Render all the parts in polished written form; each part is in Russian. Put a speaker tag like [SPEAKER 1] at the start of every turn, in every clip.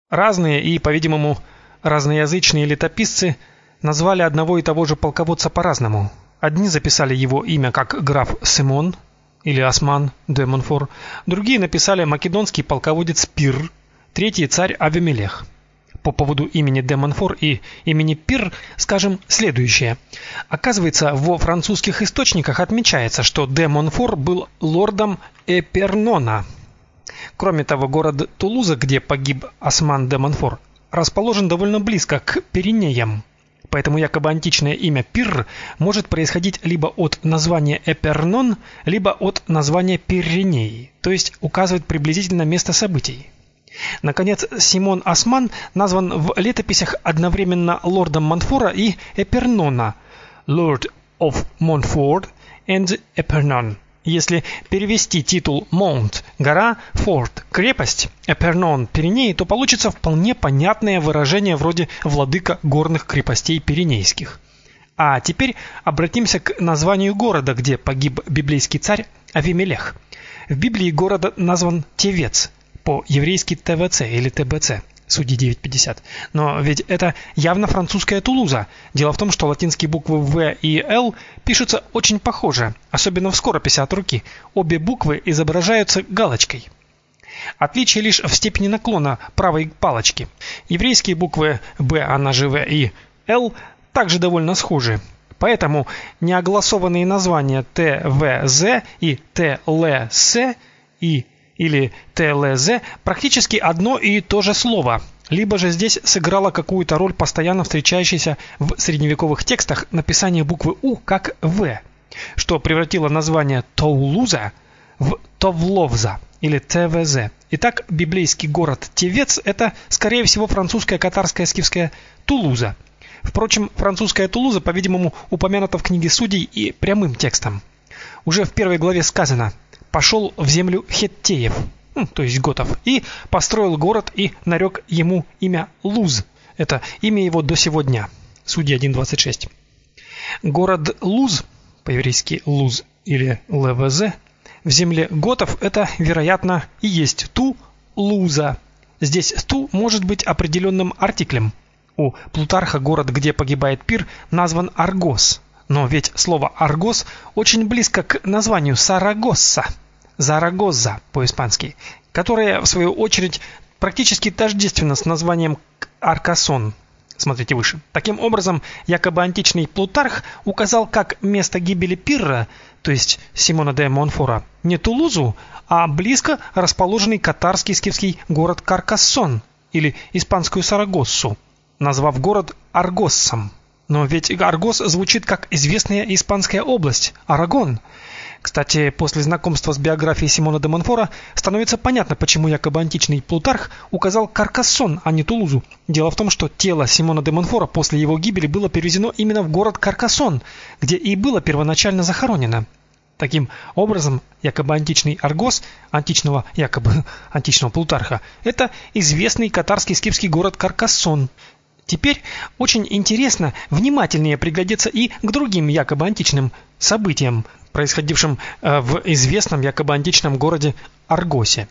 [SPEAKER 1] Разные и, по-видимому, разноязычные летописцы назвали одного и того же полководца по-разному. Одни записали его имя как граф Симон или Осман де Монфор, другие написали македонский полководец Пир, третий царь Авимелех. По поводу имени де Монфор и имени Пир скажем следующее. Оказывается, во французских источниках отмечается, что де Монфор был лордом Эпернона. Кроме того, город Тулуза, где погиб Осман де Монфор, расположен довольно близко к Пиренеям. Поэтому якобы античное имя Пир может происходить либо от названия Эпернон, либо от названия Пиренеи, то есть указывает приблизительно место событий. Наконец, Симон Осман назван в летописях одновременно лордом Монфора и Эпернона, Lord of Montfort and Epernon. Если перевести титул Монт – гора, Форт – крепость, Эпернон – Пиренеи, то получится вполне понятное выражение вроде «владыка горных крепостей пиренейских». А теперь обратимся к названию города, где погиб библейский царь Авимелех. В Библии город назван Тевец, по-еврейски ТВЦ или ТБЦ. Судьи 9:50. Но ведь это явно французская Тулуза. Дело в том, что латинские буквы В и Л пишутся очень похоже, особенно в скорописи от руки. Обе буквы изображаются галочкой. Отличие лишь в степени наклона правой палочки. Еврейские буквы Б, она же В, и Л также довольно схожи. Поэтому неогласованные названия ТВЗ и ТЛС или ТЛЗ практически одно и то же слово. Либо же здесь сыграло какую-то роль постоянно встречающееся в средневековых текстах написание буквы У как В, что превратило название Тоулуза в Товловза или ТВЗ. Итак, библейский город Тевец – это, скорее всего, французская катарская скифская Тулуза. Впрочем, французская Тулуза, по-видимому, упомянута в книге Судей и прямым текстом. Уже в первой главе сказано: «Пошел в землю хеттеев», то есть готов, и построил город и нарек ему имя Луз. Это имя его до сего дня. Судьи 1:26. Город Луз, по-еврейски Луз или ЛВЗ, в земле готов это, вероятно, и есть Тулуза. Здесь Ту может быть определенным артиклем. У Плутарха город, где погибает Пир, назван Аргос. Но ведь слово «Аргос» очень близко к названию Сарагосса, Зарагоза по-испански, которое, в свою очередь, практически тождественно с названием Аркасон. Смотрите выше. Таким образом, якобы античный Плутарх указал как место гибели Пирра, то есть Симона де Монфора, не Тулузу, а близко расположенный катарский скифский город Каркассон или испанскую Сарагоссу, назвав город Аргоссом. Но ведь Аргос звучит как известная испанская область Арагон. Кстати, после знакомства с биографией Симона де Монфора становится понятно, почему якобы античный Плутарх указал Каркассон, а не Тулузу. Дело в том, что тело Симона де Монфора после его гибели было перевезено именно в город Каркассон, где и было первоначально захоронено. Таким образом, якобы античный Аргос, якобы античного Плутарха, это известный катарский скифский город Каркассон. Теперь очень интересно внимательнее приглядеться и к другим якобы античным событиям, происходившим в известном якобы античном городе Аргосе.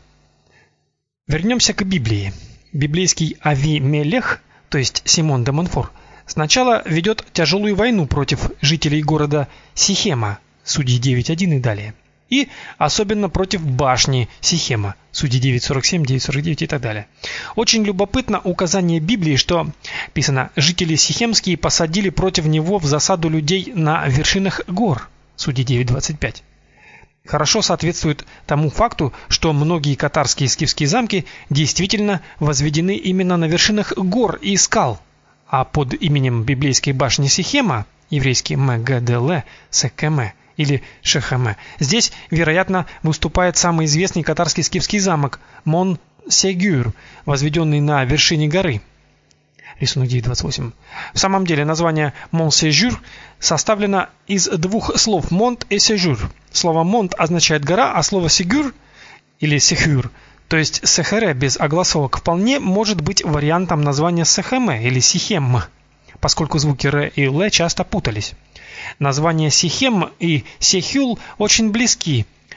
[SPEAKER 1] Вернемся к Библии. Библейский Авимелех, то есть Симон де Монфор, сначала ведет тяжелую войну против жителей города Сихема, Судьи 9:1 и далее. И особенно против башни Сихема, Судьи 9:47, 9:49 и так далее. Очень любопытно указание Библии, что писано: жители сихемские посадили против него в засаду людей на вершинах гор, Судьи 9:25. Хорошо соответствует тому факту, что многие катарские скифские замки действительно возведены именно на вершинах гор и скал, а под именем библейской башни Сихема, еврейский Мгдл Секеме или Шехеме, здесь, вероятно, выступает самый известный катарский скифский замок Мон-Сегюр, возведенный на вершине горы. Рисунок 9:28. В самом деле название Мон-Сегюр составлено из двух слов Монт и Сегюр. Слово Монт означает гора, а слово Сегюр или Сехюр, то есть Сехере без огласовок, вполне может быть вариантом названия Сехеме или Сихем, поскольку звуки Р и Л часто путались. Названия Сихем и Сехюл очень близки,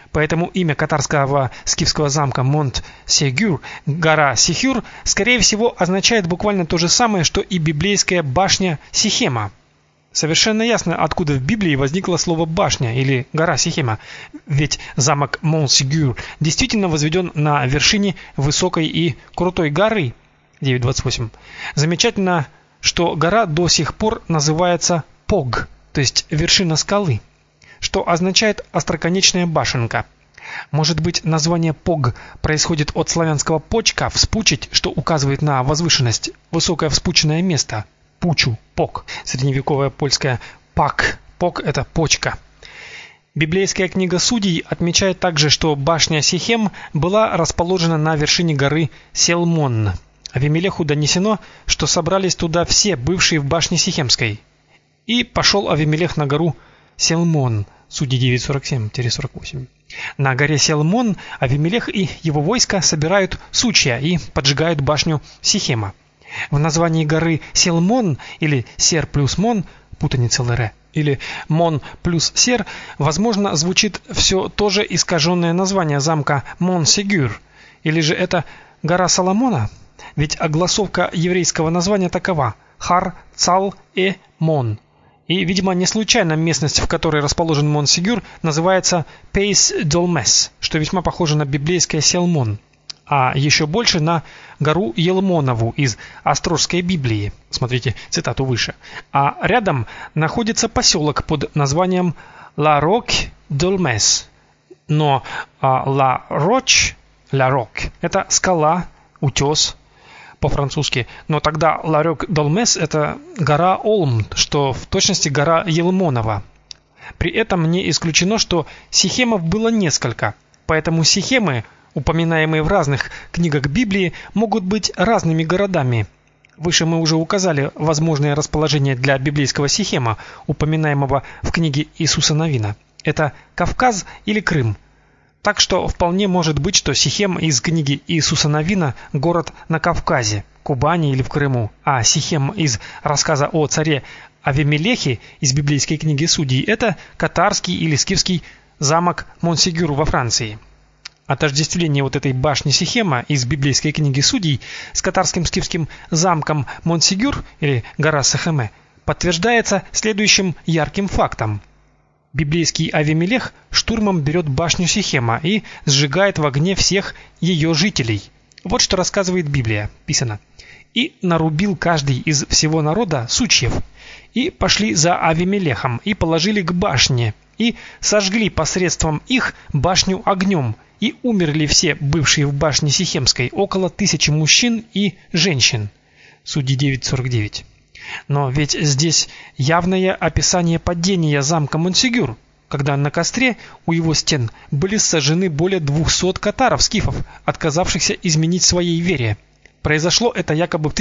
[SPEAKER 1] Поэтому имя катарского скифского замка Монт-Сегюр, гора Сихюр, скорее всего, означает буквально то же самое, что и библейская башня Сихема. Совершенно ясно, откуда в Библии возникло слово башня или гора Сихема, ведь замок Монт-Сегюр действительно возведен на вершине высокой и крутой горы 9.28. Замечательно, что гора до сих пор называется Пог, то есть вершина скалы, что означает остроконечная башенка. Может быть, название Пог происходит от славянского почка, вспучить, что указывает на возвышенность, высокое вспученное место. Пучу, Пог. Средневековое польское пак. Пог это почка. Библейская книга Судей отмечает также, что башня Сихем была расположена на вершине горы Селмон. Авимелеху донесено, что собрались туда все бывшие в башне Сихемской. И пошел Авимелех на гору Селмон. Судьи 9:47-48. На горе Селмон Авимелех и его войско собирают сучья и поджигают башню Сихема. В названии горы Селмон или Сер плюс Мон, путаница ЛР, или Мон плюс Сер, возможно, звучит все то же искаженное название замка Монт-Сегюр, или же это гора Соломона? Ведь огласовка еврейского названия такова: Хар Цал Мон. И, видимо, не случайно местность, в которой расположен Монт-Сегюр, называется Пейс Долмес, что весьма похоже на библейское Селмон, а еще больше на гору Елмонову из Острожской Библии. Смотрите цитату выше. А рядом находится поселок под названием Ла Рок-Долмес. Но Ла Рок это скала, утес по-французски. Но тогда Ла Рок-Долмес это гора Олм, что в точности гора Елмонова. При этом не исключено, что Сихемов было несколько. Поэтому Сихемы, упоминаемые в разных книгах Библии, могут быть разными городами. Выше мы уже указали возможное расположение для библейского Сихема, упоминаемого в книге Иисуса Навина. Это Кавказ или Крым. Так что вполне может быть, что Сихем из книги Иисуса Навина город на Кавказе, Кубани или в Крыму, а Сихем из рассказа о царе Авимелехе из библейской книги Судей это катарский или скифский замок Монт-Сегюр во Франции. Отождествление вот этой башни Сихема из библейской книги Судей с катарским скифским замком Монт-Сегюр или гора Сахеме подтверждается следующим ярким фактом. Библейский Авимелех штурмом берет башню Сихема и сжигает в огне всех ее жителей. Вот что рассказывает Библия, писано: «И нарубил каждый из всего народа сучьев, и пошли за Авимелехом, и положили к башне, и сожгли посредством их башню огнем, и умерли все бывшие в башне Сихемской, около 1000 мужчин и женщин». Судьи 9:49. Но ведь здесь явное описание падения замка Монт-Сегюр, когда на костре у его стен были сожжены более 200 катаров-скифов, отказавшихся изменить своей вере. Произошло это якобы в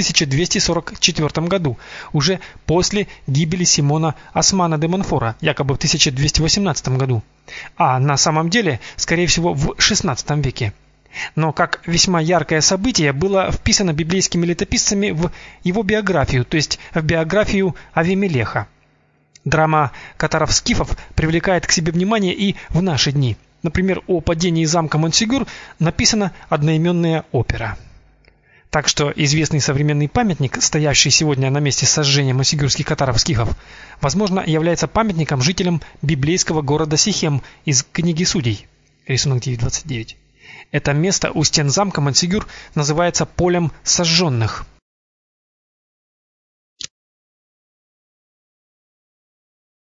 [SPEAKER 1] 1244 году, уже после гибели Симона Османа де Монфора, якобы в 1218 году, а на самом деле, скорее всего, в XVI веке. Но как весьма яркое событие было вписано библейскими летописцами в его биографию, то есть в биографию Авимелеха. Драма катаров-скифов привлекает к себе внимание и в наши дни. Например, о падении замка Монт-Сегюр написана одноименная опера. Так что известный современный памятник, стоящий сегодня на месте сожжения монтсегюрских катаров-скифов, возможно, является памятником жителям библейского города Сихем из книги Судей. Рисунок 9.29. Это место у стен замка Монт-Сегюр называется полем сожженных.